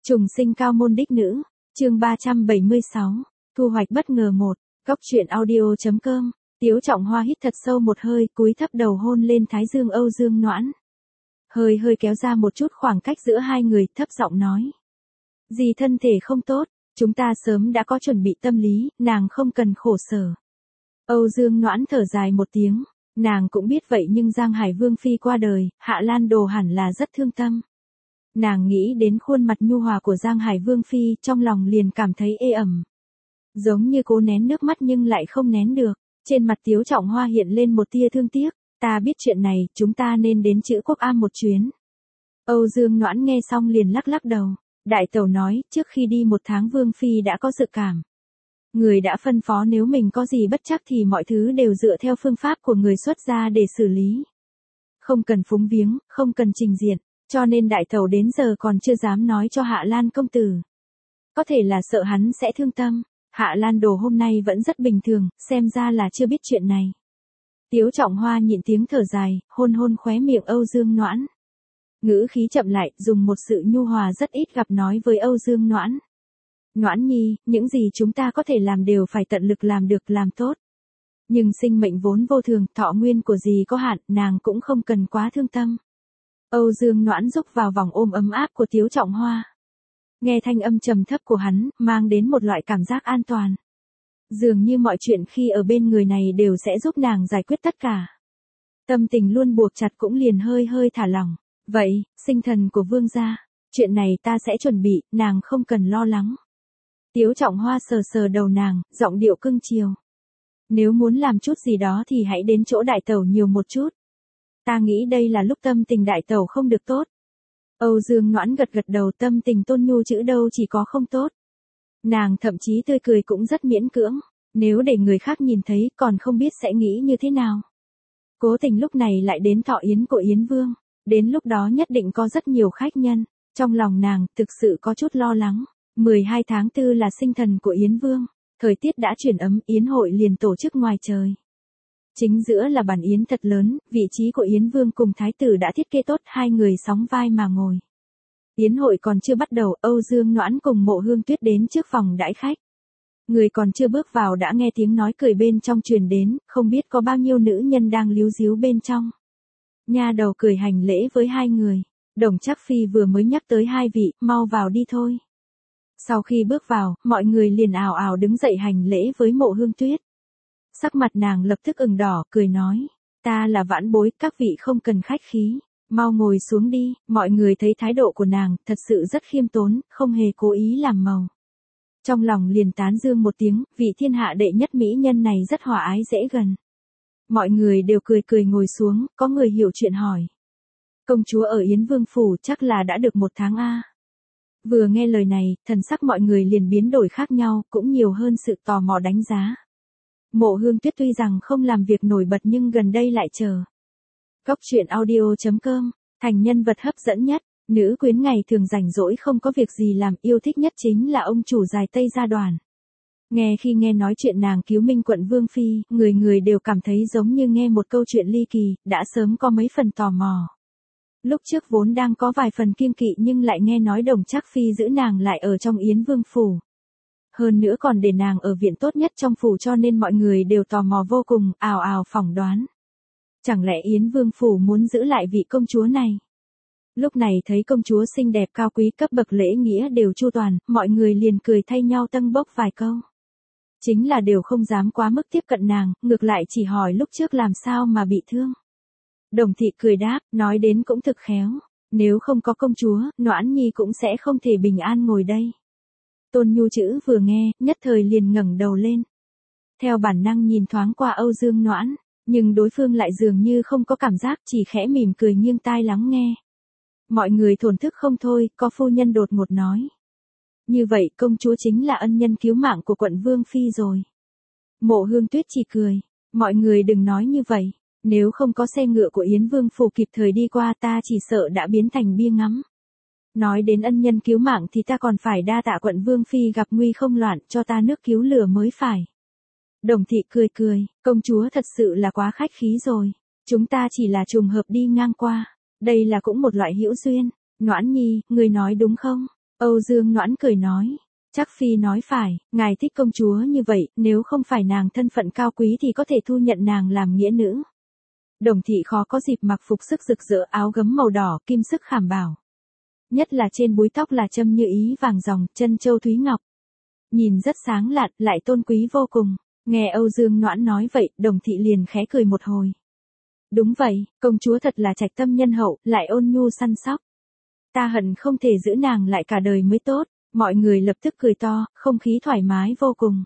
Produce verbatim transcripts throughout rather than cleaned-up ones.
Trùng sinh cao môn đích nữ, chương ba trăm bảy mươi sáu, thu hoạch bất ngờ một, góc truyện audio.com, Tiếu Trọng Hoa hít thật sâu một hơi, cúi thấp đầu hôn lên thái dương Âu Dương Noãn. Hơi hơi kéo ra một chút khoảng cách giữa hai người, thấp giọng nói. Dì thân thể không tốt, chúng ta sớm đã có chuẩn bị tâm lý, nàng không cần khổ sở. Âu Dương Noãn thở dài một tiếng, nàng cũng biết vậy nhưng Giang Hải Vương Phi qua đời, Hạ Lan Đồ hẳn là rất thương tâm. Nàng nghĩ đến khuôn mặt nhu hòa của Giang Hải Vương Phi, trong lòng liền cảm thấy ê ẩm. Giống như cố nén nước mắt nhưng lại không nén được, trên mặt Tiếu Trọng Hoa hiện lên một tia thương tiếc, ta biết chuyện này, chúng ta nên đến Chữ Quốc Am một chuyến. Âu Dương Noãn nghe xong liền lắc lắc đầu, đại tẩu nói, trước khi đi một tháng Vương Phi đã có dự cảm. Người đã phân phó nếu mình có gì bất chắc thì mọi thứ đều dựa theo phương pháp của người xuất gia để xử lý. Không cần phúng viếng, không cần trình diện. Cho nên đại tẩu đến giờ còn chưa dám nói cho Hạ Lan công tử. Có thể là sợ hắn sẽ thương tâm. Hạ Lan Đồ hôm nay vẫn rất bình thường, xem ra là chưa biết chuyện này. Tiếu Trọng Hoa nhịn tiếng thở dài, hôn hôn khóe miệng Âu Dương Noãn. Ngữ khí chậm lại, dùng một sự nhu hòa rất ít gặp nói với Âu Dương Noãn. Noãn nhi, những gì chúng ta có thể làm đều phải tận lực làm được, làm tốt. Nhưng sinh mệnh vốn vô thường, thọ nguyên của dì có hạn, nàng cũng không cần quá thương tâm. Âu Dương Noãn rúc vào vòng ôm ấm áp của Tiếu Trọng Hoa. Nghe thanh âm trầm thấp của hắn, mang đến một loại cảm giác an toàn. Dường như mọi chuyện khi ở bên người này đều sẽ giúp nàng giải quyết tất cả. Tâm tình luôn buộc chặt cũng liền hơi hơi thả lỏng. Vậy, sinh thần của vương gia, chuyện này ta sẽ chuẩn bị, nàng không cần lo lắng. Tiếu Trọng Hoa sờ sờ đầu nàng, giọng điệu cưng chiều. Nếu muốn làm chút gì đó thì hãy đến chỗ đại tẩu nhiều một chút. Ta nghĩ đây là lúc tâm tình đại tẩu không được tốt. Âu Dương Noãn gật gật đầu, tâm tình Tôn Nhu chữ đâu chỉ có không tốt. Nàng thậm chí tươi cười cũng rất miễn cưỡng, nếu để người khác nhìn thấy còn không biết sẽ nghĩ như thế nào. Cố tình lúc này lại đến thọ yến của Yến Vương, đến lúc đó nhất định có rất nhiều khách nhân, trong lòng nàng thực sự có chút lo lắng. mười hai tháng tư là sinh thần của Yến Vương, thời tiết đã chuyển ấm, yến hội liền tổ chức ngoài trời. Chính giữa là bàn yến thật lớn, vị trí của Yến Vương cùng Thái tử đã thiết kế tốt, hai người sóng vai mà ngồi. Yến hội còn chưa bắt đầu, Âu Dương Noãn cùng Mộ Hương Tuyết đến trước phòng đãi khách. Người còn chưa bước vào đã nghe tiếng nói cười bên trong truyền đến, không biết có bao nhiêu nữ nhân đang líu díu bên trong. Nha đầu cười hành lễ với hai người, Đồng Trác Phi vừa mới nhắc tới hai vị, mau vào đi thôi. Sau khi bước vào, mọi người liền ào ào đứng dậy hành lễ với Mộ Hương Tuyết. Sắc mặt nàng lập tức ửng đỏ, cười nói, ta là vãn bối, các vị không cần khách khí, mau ngồi xuống đi. Mọi người thấy thái độ của nàng, thật sự rất khiêm tốn, không hề cố ý làm màu. Trong lòng liền tán dương một tiếng, vị thiên hạ đệ nhất mỹ nhân này rất hòa ái dễ gần. Mọi người đều cười cười ngồi xuống, có người hiểu chuyện hỏi. Công chúa ở Yến Vương Phủ chắc là đã được một tháng a. Vừa nghe lời này, thần sắc mọi người liền biến đổi khác nhau, cũng nhiều hơn sự tò mò đánh giá. Mộ Hương Tuyết tuy rằng không làm việc nổi bật nhưng gần đây lại chờ. Góc truyện audio.com, thành nhân vật hấp dẫn nhất, nữ quyến ngày thường rảnh rỗi không có việc gì làm, yêu thích nhất chính là ông chủ dài Tây Gia Đoàn. Nghe khi nghe nói chuyện nàng cứu Minh quận Vương Phi, người người đều cảm thấy giống như nghe một câu chuyện ly kỳ, đã sớm có mấy phần tò mò. Lúc trước vốn đang có vài phần kiêng kỵ nhưng lại nghe nói Đồng Trác Phi giữ nàng lại ở trong Yến Vương Phủ. Hơn nữa còn để nàng ở viện tốt nhất trong phủ cho nên mọi người đều tò mò vô cùng, ào ào phỏng đoán. Chẳng lẽ Yến Vương Phủ muốn giữ lại vị công chúa này? Lúc này thấy công chúa xinh đẹp cao quý, cấp bậc lễ nghĩa đều chu toàn, mọi người liền cười thay nhau tâng bốc vài câu. Chính là đều không dám quá mức tiếp cận nàng, ngược lại chỉ hỏi lúc trước làm sao mà bị thương. Đồng thị cười đáp, nói đến cũng thực khéo, nếu không có công chúa, Noãn nhi cũng sẽ không thể bình an ngồi đây. Tôn Nhu chữ vừa nghe, nhất thời liền ngẩng đầu lên. Theo bản năng nhìn thoáng qua Âu Dương Noãn, nhưng đối phương lại dường như không có cảm giác, chỉ khẽ mỉm cười nghiêng tai lắng nghe. Mọi người thổn thức không thôi, có phu nhân đột ngột nói. Như vậy công chúa chính là ân nhân cứu mạng của quận Vương Phi rồi. Mộ Hương Tuyết chỉ cười, mọi người đừng nói như vậy, nếu không có xe ngựa của Yến Vương Phủ kịp thời đi qua ta chỉ sợ đã biến thành bia ngắm. Nói đến ân nhân cứu mạng thì ta còn phải đa tạ quận Vương Phi gặp nguy không loạn cho ta nước cứu lửa mới phải. Đồng thị cười cười, công chúa thật sự là quá khách khí rồi, chúng ta chỉ là trùng hợp đi ngang qua, đây là cũng một loại hữu duyên. Noãn nhi, người nói đúng không? Âu Dương Noãn cười nói. Chắc phi nói phải, ngài thích công chúa như vậy, nếu không phải nàng thân phận cao quý thì có thể thu nhận nàng làm nghĩa nữ. Đồng thị khó có dịp mặc phục sức rực rỡ áo gấm màu đỏ kim sức khảm bảo. Nhất là trên búi tóc là châm như ý vàng ròng, chân châu thúy ngọc. Nhìn rất sáng lạn, lại tôn quý vô cùng. Nghe Âu Dương Noãn nói vậy, đồng thị liền khẽ cười một hồi. Đúng vậy, công chúa thật là trạch tâm nhân hậu, lại ôn nhu săn sóc. Ta hận không thể giữ nàng lại cả đời mới tốt. Mọi người lập tức cười to, không khí thoải mái vô cùng.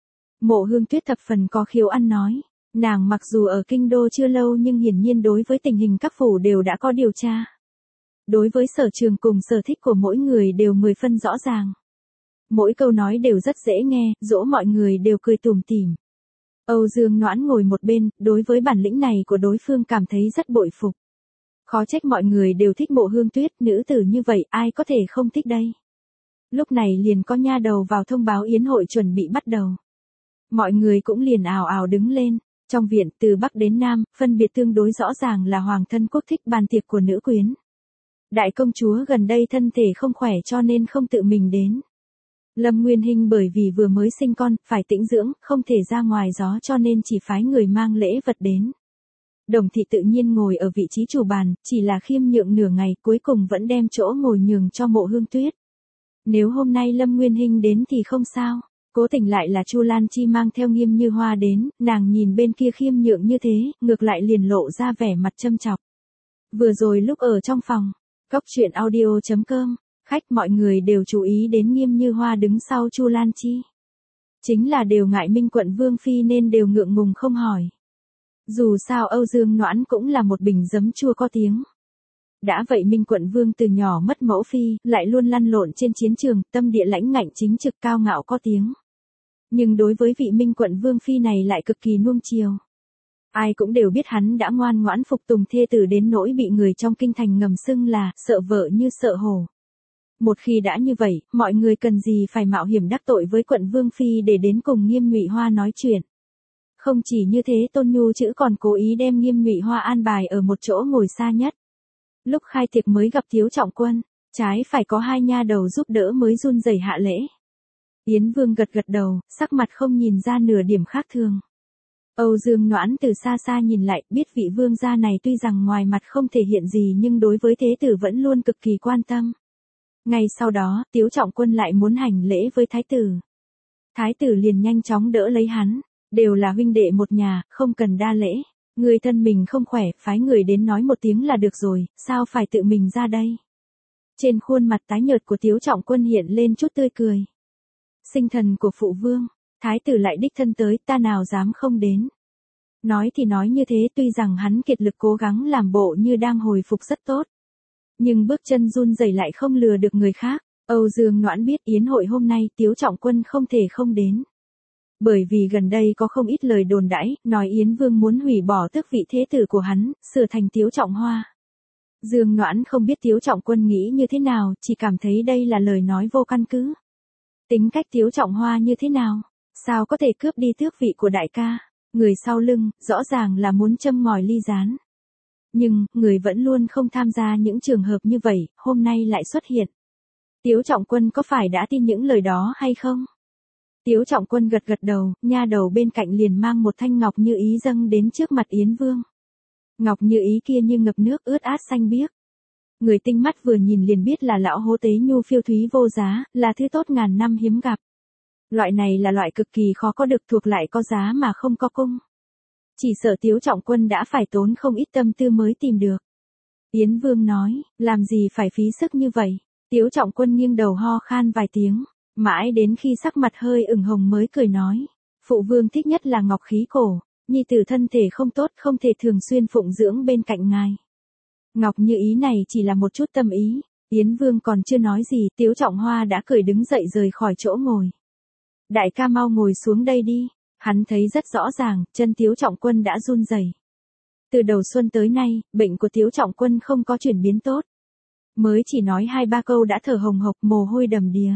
Mộ Hương Tuyết thập phần có khiếu ăn nói. Nàng mặc dù ở kinh đô chưa lâu nhưng hiển nhiên đối với tình hình các phủ đều đã có điều tra. Đối với sở trường cùng sở thích của mỗi người đều mười phân rõ ràng. Mỗi câu nói đều rất dễ nghe, dỗ mọi người đều cười tủm tỉm. Âu Dương Noãn ngồi một bên, đối với bản lĩnh này của đối phương cảm thấy rất bội phục. Khó trách mọi người đều thích Mộ Hương Tuyết, nữ tử như vậy ai có thể không thích đây. Lúc này liền có nha đầu vào thông báo yến hội chuẩn bị bắt đầu. Mọi người cũng liền ào ào đứng lên. Trong viện từ Bắc đến Nam, phân biệt tương đối rõ ràng là hoàng thân quốc thích bàn tiệc của nữ quyến. Đại công chúa gần đây thân thể không khỏe cho nên không tự mình đến. Lâm Nguyên Hinh bởi vì vừa mới sinh con, phải tĩnh dưỡng, không thể ra ngoài gió cho nên chỉ phái người mang lễ vật đến. Đồng thị tự nhiên ngồi ở vị trí chủ bàn, chỉ là khiêm nhượng nửa ngày cuối cùng vẫn đem chỗ ngồi nhường cho Mộ Hương Tuyết. Nếu hôm nay Lâm Nguyên Hinh đến thì không sao. Cố tình lại là Chu Lan Chi mang theo Nghiêm Như Hoa đến, nàng nhìn bên kia khiêm nhượng như thế, ngược lại liền lộ ra vẻ mặt châm chọc. Vừa rồi lúc ở trong phòng, Cốc Truyện Audio chấm com, khách mọi người đều chú ý đến Nghiêm Như Hoa đứng sau Chu Lan Chi. Chính là đều ngại Minh quận Vương Phi nên đều ngượng ngùng không hỏi. Dù sao Âu Dương Noãn cũng là một bình giấm chua có tiếng. Đã vậy Minh quận Vương từ nhỏ mất mẫu phi, lại luôn lăn lộn trên chiến trường, tâm địa lãnh ngạnh chính trực cao ngạo có tiếng. Nhưng đối với vị Minh quận Vương Phi này lại cực kỳ nuông chiều. Ai cũng đều biết hắn đã ngoan ngoãn phục tùng thê tử đến nỗi bị người trong kinh thành ngầm xưng là sợ vợ như sợ hổ. Một khi đã như vậy, mọi người cần gì phải mạo hiểm đắc tội với quận Vương Phi để đến cùng Nghiêm Nhụy Hoa nói chuyện. Không chỉ như thế Tôn Nhu Chữ còn cố ý đem Nghiêm Nhụy Hoa an bài ở một chỗ ngồi xa nhất. Lúc khai tiệc mới gặp Tiếu Trọng Quân, trái phải có hai nha đầu giúp đỡ mới run rẩy hạ lễ. Yến Vương gật gật đầu, sắc mặt không nhìn ra nửa điểm khác thường. Âu Dương Noãn từ xa xa nhìn lại, biết vị vương gia này tuy rằng ngoài mặt không thể hiện gì nhưng đối với thế tử vẫn luôn cực kỳ quan tâm. Ngay sau đó, Tiếu Trọng Quân lại muốn hành lễ với thái tử. Thái tử liền nhanh chóng đỡ lấy hắn, đều là huynh đệ một nhà, không cần đa lễ. Người thân mình không khỏe, phái người đến nói một tiếng là được rồi, sao phải tự mình ra đây? Trên khuôn mặt tái nhợt của Tiếu Trọng Quân hiện lên chút tươi cười. Sinh thần của phụ vương, thái tử lại đích thân tới, ta nào dám không đến. Nói thì nói như thế, tuy rằng hắn kiệt lực cố gắng làm bộ như đang hồi phục rất tốt. Nhưng bước chân run rẩy lại không lừa được người khác. Âu Dương Noãn biết yến hội hôm nay Tiếu Trọng Quân không thể không đến. Bởi vì gần đây có không ít lời đồn đãi, nói Yến Vương muốn hủy bỏ tước vị thế tử của hắn, sửa thành Tiếu Trọng Hoa. Dương Noãn không biết Tiếu Trọng Quân nghĩ như thế nào, chỉ cảm thấy đây là lời nói vô căn cứ. Tính cách Tiếu Trọng Hoa như thế nào? Sao có thể cướp đi tước vị của đại ca? Người sau lưng, rõ ràng là muốn châm ngòi ly gián. Nhưng, người vẫn luôn không tham gia những trường hợp như vậy, hôm nay lại xuất hiện. Tiếu Trọng Quân có phải đã tin những lời đó hay không? Tiếu Trọng Quân gật gật đầu, nha đầu bên cạnh liền mang một thanh ngọc như ý dâng đến trước mặt Yến Vương. Ngọc như ý kia như ngập nước ướt át xanh biếc. Người tinh mắt vừa nhìn liền biết là lão hố tế nhu phiêu thúy vô giá, là thứ tốt ngàn năm hiếm gặp. Loại này là loại cực kỳ khó có được thuộc lại có giá mà không có cung. Chỉ sợ Tiếu Trọng Quân đã phải tốn không ít tâm tư mới tìm được. Yến Vương nói, làm gì phải phí sức như vậy. Tiếu Trọng Quân nghiêng đầu ho khan vài tiếng, mãi đến khi sắc mặt hơi ửng hồng mới cười nói. Phụ vương thích nhất là ngọc khí cổ, nhi tử thân thể không tốt không thể thường xuyên phụng dưỡng bên cạnh ngài. Ngọc như ý này chỉ là một chút tâm ý, Yến Vương còn chưa nói gì, Tiếu Trọng Hoa đã cười đứng dậy rời khỏi chỗ ngồi. Đại ca mau ngồi xuống đây đi, hắn thấy rất rõ ràng, chân Tiếu Trọng Quân đã run rẩy. Từ đầu xuân tới nay, bệnh của Tiếu Trọng Quân không có chuyển biến tốt. Mới chỉ nói hai ba câu đã thở hồng hộc mồ hôi đầm đìa.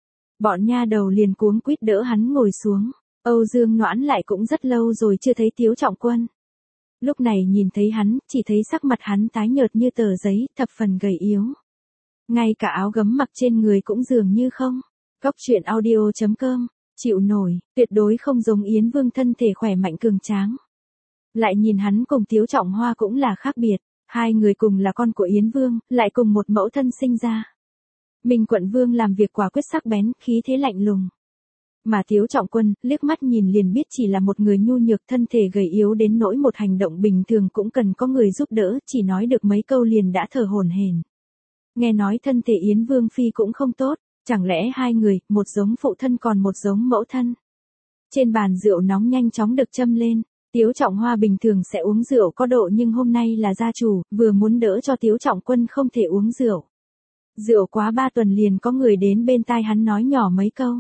Bọn nha đầu liền cuống quýt đỡ hắn ngồi xuống, Âu Dương Noãn lại cũng rất lâu rồi chưa thấy Tiếu Trọng Quân. Lúc này nhìn thấy hắn, chỉ thấy sắc mặt hắn tái nhợt như tờ giấy, thập phần gầy yếu. Ngay cả áo gấm mặc trên người cũng dường như không. Góc truyện audio chấm com, chịu nổi, tuyệt đối không giống Yến Vương thân thể khỏe mạnh cường tráng. Lại nhìn hắn cùng Tiếu Trọng Hoa cũng là khác biệt, hai người cùng là con của Yến Vương, lại cùng một mẫu thân sinh ra. Minh Quận Vương làm việc quả quyết sắc bén, khí thế lạnh lùng. Mà Tiếu Trọng Quân, liếc mắt nhìn liền biết chỉ là một người nhu nhược thân thể gầy yếu đến nỗi một hành động bình thường cũng cần có người giúp đỡ, chỉ nói được mấy câu liền đã thở hổn hển. Nghe nói thân thể Yến Vương Phi cũng không tốt, chẳng lẽ hai người, một giống phụ thân còn một giống mẫu thân. Trên bàn rượu nóng nhanh chóng được châm lên, Tiếu Trọng Hoa bình thường sẽ uống rượu có độ nhưng hôm nay là gia chủ, vừa muốn đỡ cho Tiếu Trọng Quân không thể uống rượu. Rượu quá ba tuần liền có người đến bên tai hắn nói nhỏ mấy câu.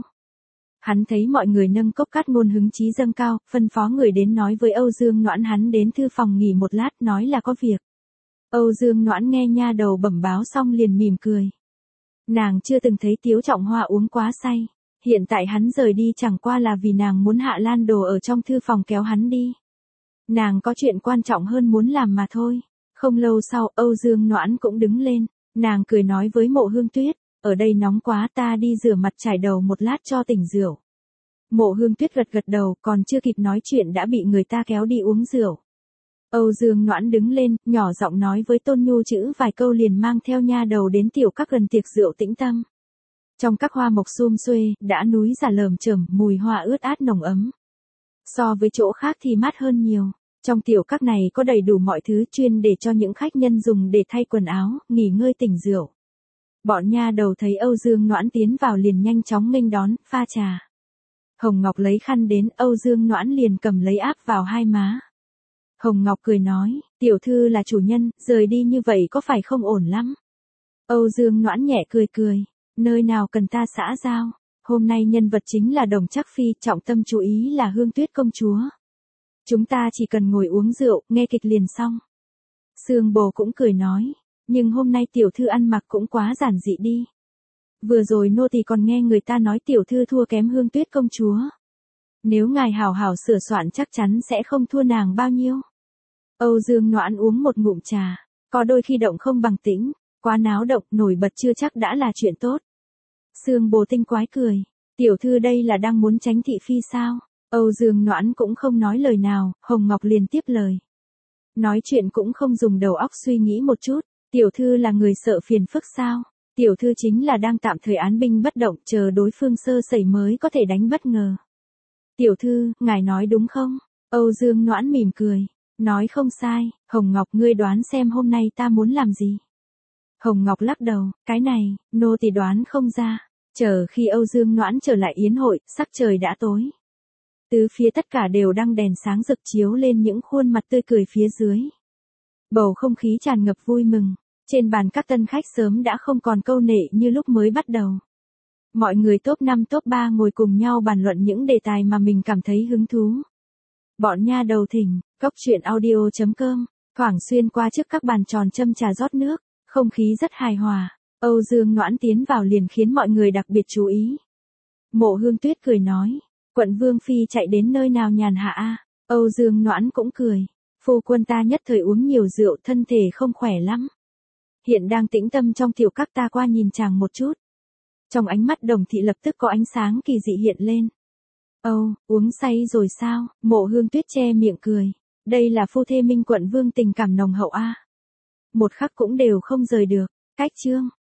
Hắn thấy mọi người nâng cốc cát ngôn hứng chí dâng cao, phân phó người đến nói với Âu Dương Noãn hắn đến thư phòng nghỉ một lát nói là có việc. Âu Dương Noãn nghe nha đầu bẩm báo xong liền mỉm cười. Nàng chưa từng thấy Tiếu Trọng Hoa uống quá say, hiện tại hắn rời đi chẳng qua là vì nàng muốn hạ lan đồ ở trong thư phòng kéo hắn đi. Nàng có chuyện quan trọng hơn muốn làm mà thôi. Không lâu sau Âu Dương Noãn cũng đứng lên, nàng cười nói với Mộ Hương Tuyết, ở đây nóng quá ta đi rửa mặt trải đầu một lát cho tỉnh rượu. Mộ Hương Tuyết gật gật đầu còn chưa kịp nói chuyện đã bị người ta kéo đi uống rượu. Âu Dương Noãn đứng lên, nhỏ giọng nói với Tôn Nhu chữ vài câu liền mang theo nha đầu đến tiểu các gần tiệc rượu tĩnh tâm. Trong các hoa mộc sum xuê, đã núi giả lởm chởm, mùi hoa ướt át nồng ấm. So với chỗ khác thì mát hơn nhiều. Trong tiểu các này có đầy đủ mọi thứ chuyên để cho những khách nhân dùng để thay quần áo, nghỉ ngơi tỉnh rượu. Bọn nha đầu thấy Âu Dương Noãn tiến vào liền nhanh chóng nghênh đón, pha trà. Hồng Ngọc lấy khăn đến, Âu Dương Noãn liền cầm lấy áp vào hai má. Hồng Ngọc cười nói, tiểu thư là chủ nhân, rời đi như vậy có phải không ổn lắm. Âu Dương Noãn nhẹ cười cười, nơi nào cần ta xã giao, hôm nay nhân vật chính là Đồng Trác Phi, trọng tâm chú ý là Hương Tuyết công chúa. Chúng ta chỉ cần ngồi uống rượu, nghe kịch liền xong. Sương Bồ cũng cười nói, nhưng hôm nay tiểu thư ăn mặc cũng quá giản dị đi. Vừa rồi nô tỳ còn nghe người ta nói tiểu thư thua kém Hương Tuyết công chúa. Nếu ngài hảo hảo sửa soạn chắc chắn sẽ không thua nàng bao nhiêu. Âu Dương Noãn uống một ngụm trà, có đôi khi động không bằng tĩnh, quá náo động nổi bật chưa chắc đã là chuyện tốt. Sương Bồ tinh quái cười, tiểu thư đây là đang muốn tránh thị phi sao? Âu Dương Noãn cũng không nói lời nào, Hồng Ngọc liền tiếp lời. Nói chuyện cũng không dùng đầu óc suy nghĩ một chút, tiểu thư là người sợ phiền phức sao? Tiểu thư chính là đang tạm thời án binh bất động chờ đối phương sơ sẩy mới có thể đánh bất ngờ. Tiểu thư, ngài nói đúng không? Âu Dương Noãn mỉm cười, nói không sai, Hồng Ngọc ngươi đoán xem hôm nay ta muốn làm gì? Hồng Ngọc lắc đầu, cái này, nô tỳ đoán không ra. Chờ khi Âu Dương Noãn trở lại yến hội, sắc trời đã tối. Tứ phía tất cả đều đăng đèn sáng rực chiếu lên những khuôn mặt tươi cười phía dưới. Bầu không khí tràn ngập vui mừng, trên bàn các tân khách sớm đã không còn câu nệ như lúc mới bắt đầu. Mọi người top năm top ba ngồi cùng nhau bàn luận những đề tài mà mình cảm thấy hứng thú. Bọn nha đầu thỉnh, góc truyện audio chấm com, thoảng xuyên qua trước các bàn tròn châm trà rót nước, không khí rất hài hòa. Âu Dương Noãn tiến vào liền khiến mọi người đặc biệt chú ý. Mộ Hương Tuyết cười nói, quận Vương Phi chạy đến nơi nào nhàn hạ a? Âu Dương Noãn cũng cười, phu quân ta nhất thời uống nhiều rượu thân thể không khỏe lắm. Hiện đang tĩnh tâm trong tiểu các ta qua nhìn chàng một chút. Trong ánh mắt Đồng Thị lập tức có ánh sáng kỳ dị hiện lên. Âu, uống say rồi sao? Mộ Hương Tuyết che miệng cười, đây là phu thê Minh Quận Vương tình cảm nồng hậu a. Một khắc cũng đều không rời được. Cách chương